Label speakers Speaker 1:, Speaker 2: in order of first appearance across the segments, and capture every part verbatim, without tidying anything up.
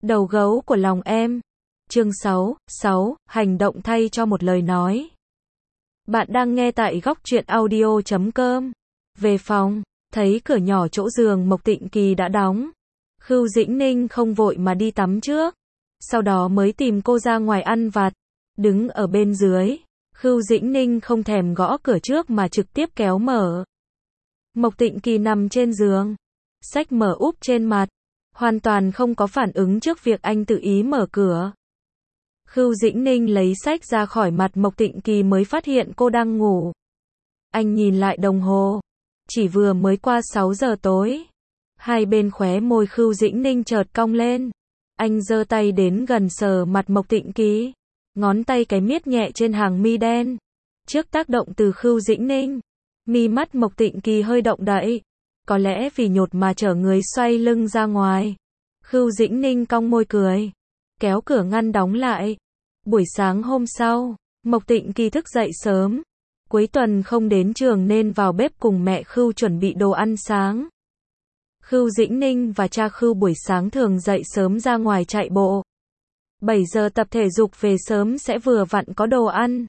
Speaker 1: Đầu gấu của lòng em. Chương sáu, sáu, hành động thay cho một lời nói. Bạn đang nghe tại góc truyện audio chấm com. Về phòng, thấy cửa nhỏ chỗ giường Mộc Tịnh Kỳ đã đóng. Khưu Dĩnh Ninh không vội mà đi tắm trước. Sau đó mới tìm cô ra ngoài ăn vặt. Đứng ở bên dưới, Khưu Dĩnh Ninh không thèm gõ cửa trước mà trực tiếp kéo mở. Mộc Tịnh Kỳ nằm trên giường, xách mở úp trên mặt, hoàn toàn không có phản ứng trước việc anh tự ý mở cửa. Khưu Dĩnh Ninh lấy xách ra khỏi mặt Mộc Tịnh Kỳ mới phát hiện cô đang ngủ. Anh nhìn lại đồng hồ, chỉ vừa mới qua sáu giờ tối. Hai bên khóe môi Khưu Dĩnh Ninh chợt cong lên. Anh giơ tay đến gần sờ mặt Mộc Tịnh Kỳ, ngón tay cái miết nhẹ trên hàng mi đen. Trước tác động từ Khưu Dĩnh Ninh, mi mắt Mộc Tịnh Kỳ hơi động đậy. Có lẽ vì nhột mà chở người xoay lưng ra ngoài. Khưu Dĩnh Ninh cong môi cười, kéo cửa ngăn đóng lại. Buổi sáng hôm sau, Mộc Tịnh Kỳ thức dậy sớm. Cuối tuần không đến trường nên vào bếp cùng mẹ Khưu chuẩn bị đồ ăn sáng. Khưu Dĩnh Ninh và cha Khưu buổi sáng thường dậy sớm ra ngoài chạy bộ. bảy giờ tập thể dục về sớm sẽ vừa vặn có đồ ăn.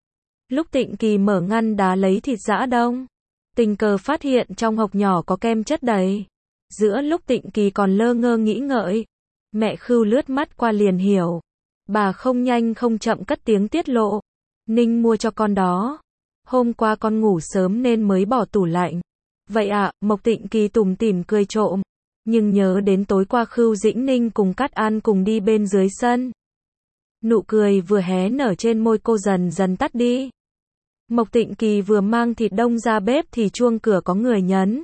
Speaker 1: Lúc Tịnh Kỳ mở ngăn đá lấy thịt giã đông, tình cờ phát hiện trong hộc nhỏ có kem chất đầy. Giữa lúc Tịnh Kỳ còn lơ ngơ nghĩ ngợi, mẹ Khưu lướt mắt qua liền hiểu. Bà không nhanh không chậm cất tiếng tiết lộ. Ninh mua cho con đó. Hôm qua con ngủ sớm nên mới bỏ tủ lạnh. Vậy ạ, à, Mộc Tịnh Kỳ tủm tỉm cười trộm. Nhưng nhớ đến tối qua Khưu Dĩnh Ninh cùng Cát An cùng đi bên dưới sân. Nụ cười vừa hé nở trên môi cô dần dần tắt đi. Mộc Tịnh Kỳ vừa mang thịt đông ra bếp thì chuông cửa có người nhấn.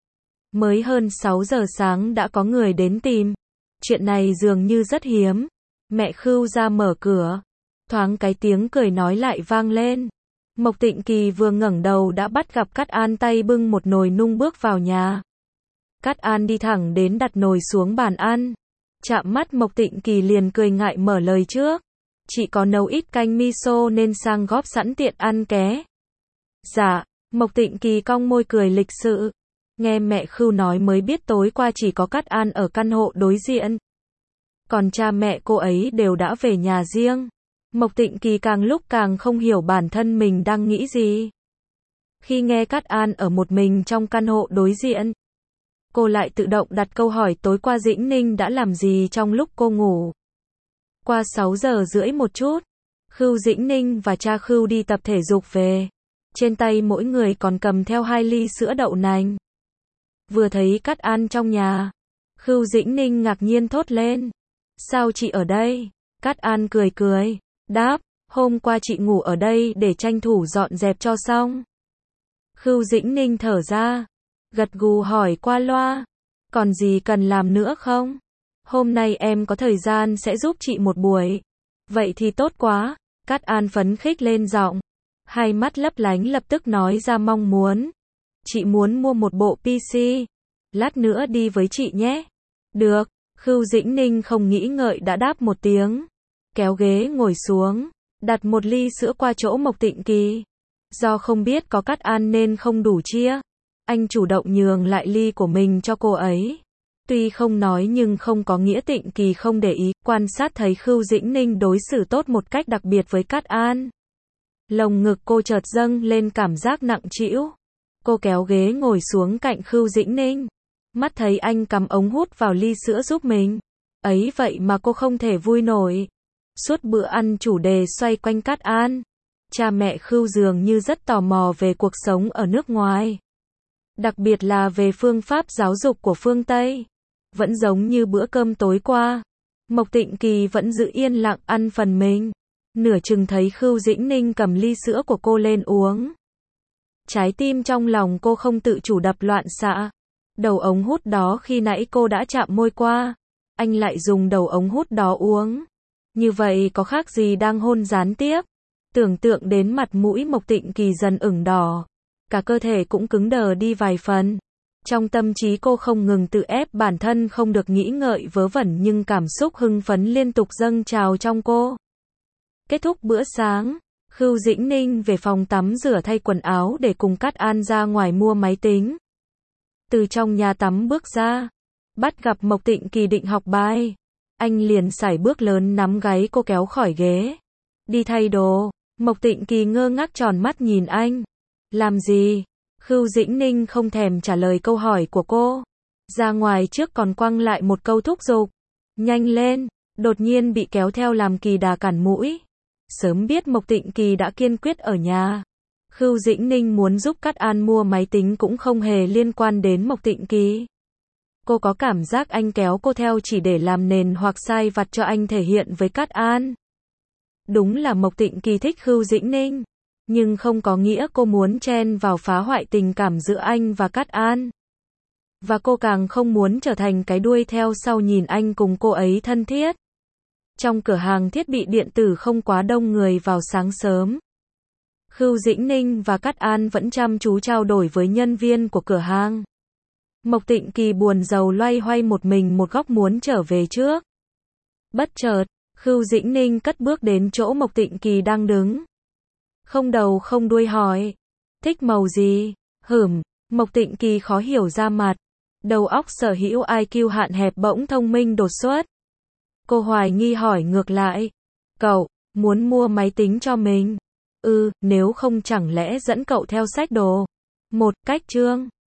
Speaker 1: Mới hơn sáu giờ sáng đã có người đến tìm. Chuyện này dường như rất hiếm. Mẹ Khưu ra mở cửa. Thoáng cái tiếng cười nói lại vang lên. Mộc Tịnh Kỳ vừa ngẩng đầu đã bắt gặp Cát An tay bưng một nồi nung bước vào nhà. Cát An đi thẳng đến đặt nồi xuống bàn ăn. Chạm mắt Mộc Tịnh Kỳ liền cười ngại mở lời trước. Chị có nấu ít canh miso nên sang góp sẵn tiện ăn ké. Dạ, Mộc Tịnh Kỳ cong môi cười lịch sự. Nghe mẹ Khưu nói mới biết tối qua chỉ có Cát An ở căn hộ đối diện. Còn cha mẹ cô ấy đều đã về nhà riêng. Mộc Tịnh Kỳ càng lúc càng không hiểu bản thân mình đang nghĩ gì. Khi nghe Cát An ở một mình trong căn hộ đối diện, cô lại tự động đặt câu hỏi tối qua Dĩnh Ninh đã làm gì trong lúc cô ngủ. Qua sáu giờ rưỡi một chút, Khưu Dĩnh Ninh và cha Khưu đi tập thể dục về. Trên tay mỗi người còn cầm theo hai ly sữa đậu nành. Vừa thấy Cát An trong nhà, Khưu Dĩnh Ninh ngạc nhiên thốt lên. Sao chị ở đây? Cát An cười cười, đáp, hôm qua chị ngủ ở đây để tranh thủ dọn dẹp cho xong. Khưu Dĩnh Ninh thở ra, gật gù hỏi qua loa, còn gì cần làm nữa không? Hôm nay em có thời gian sẽ giúp chị một buổi. Vậy thì tốt quá. Cát An phấn khích lên giọng, hai mắt lấp lánh lập tức nói ra mong muốn. Chị muốn mua một bộ pê xê. Lát nữa đi với chị nhé. Được. Khưu Dĩnh Ninh không nghĩ ngợi đã đáp một tiếng. Kéo ghế ngồi xuống, đặt một ly sữa qua chỗ Mộc Tịnh Kỳ. Do không biết có Cát An nên không đủ chia. Anh chủ động nhường lại ly của mình cho cô ấy. Tuy không nói nhưng không có nghĩa Tịnh Kỳ không để ý, quan sát thấy Khưu Dĩnh Ninh đối xử tốt một cách đặc biệt với Cát An. Lồng ngực cô chợt dâng lên cảm giác nặng trĩu. Cô kéo ghế ngồi xuống cạnh Khưu Dĩnh Ninh. Mắt thấy anh cắm ống hút vào ly sữa giúp mình. Ấy vậy mà cô không thể vui nổi. Suốt bữa ăn chủ đề xoay quanh Cát An. Cha mẹ Khưu dường như rất tò mò về cuộc sống ở nước ngoài. Đặc biệt là về phương pháp giáo dục của phương Tây. Vẫn giống như bữa cơm tối qua. Mộc Tịnh Kỳ vẫn giữ yên lặng ăn phần mình. Nửa chừng thấy Khưu Dĩnh Ninh cầm ly sữa của cô lên uống. Trái tim trong lòng cô không tự chủ đập loạn xạ. Đầu ống hút đó khi nãy cô đã chạm môi qua. Anh lại dùng đầu ống hút đó uống. Như vậy có khác gì đang hôn gián tiếp. Tưởng tượng đến mặt mũi Mộc Tịnh Kỳ dần ửng đỏ. Cả cơ thể cũng cứng đờ đi vài phần. Trong tâm trí cô không ngừng tự ép bản thân không được nghĩ ngợi vớ vẩn nhưng cảm xúc hưng phấn liên tục dâng trào trong cô. Kết thúc bữa sáng, Khưu Dĩnh Ninh về phòng tắm rửa thay quần áo để cùng Cát An ra ngoài mua máy tính. Từ trong nhà tắm bước ra, bắt gặp Mộc Tịnh Kỳ định học bài. Anh liền sải bước lớn nắm gáy cô kéo khỏi ghế. Đi thay đồ. Mộc Tịnh Kỳ ngơ ngác tròn mắt nhìn anh. Làm gì? Khưu Dĩnh Ninh không thèm trả lời câu hỏi của cô. Ra ngoài trước còn quăng lại một câu thúc giục. Nhanh lên. Đột nhiên bị kéo theo làm Kỳ Đà cản mũi. Sớm biết Mộc Tịnh Kỳ đã kiên quyết ở nhà. Khưu Dĩnh Ninh muốn giúp Cát An mua máy tính cũng không hề liên quan đến Mộc Tịnh Kỳ. Cô có cảm giác anh kéo cô theo chỉ để làm nền hoặc sai vặt cho anh thể hiện với Cát An. Đúng là Mộc Tịnh Kỳ thích Khưu Dĩnh Ninh, nhưng không có nghĩa cô muốn chen vào phá hoại tình cảm giữa anh và Cát An. Và cô càng không muốn trở thành cái đuôi theo sau nhìn anh cùng cô ấy thân thiết. Trong cửa hàng thiết bị điện tử không quá đông người vào sáng sớm. Khưu Dĩnh Ninh và Cát An vẫn chăm chú trao đổi với nhân viên của cửa hàng. Mộc Tịnh Kỳ buồn rầu loay hoay một mình một góc muốn trở về trước. Bất chợt, Khưu Dĩnh Ninh cất bước đến chỗ Mộc Tịnh Kỳ đang đứng. Không đầu không đuôi hỏi. Thích màu gì? Hửm, Mộc Tịnh Kỳ khó hiểu ra mặt. Đầu óc sở hữu i kiu hạn hẹp bỗng thông minh đột xuất. Cô hoài nghi hỏi ngược lại. Cậu, muốn mua máy tính cho mình? Ừ, nếu không chẳng lẽ dẫn cậu theo sách đồ. Một cách chương.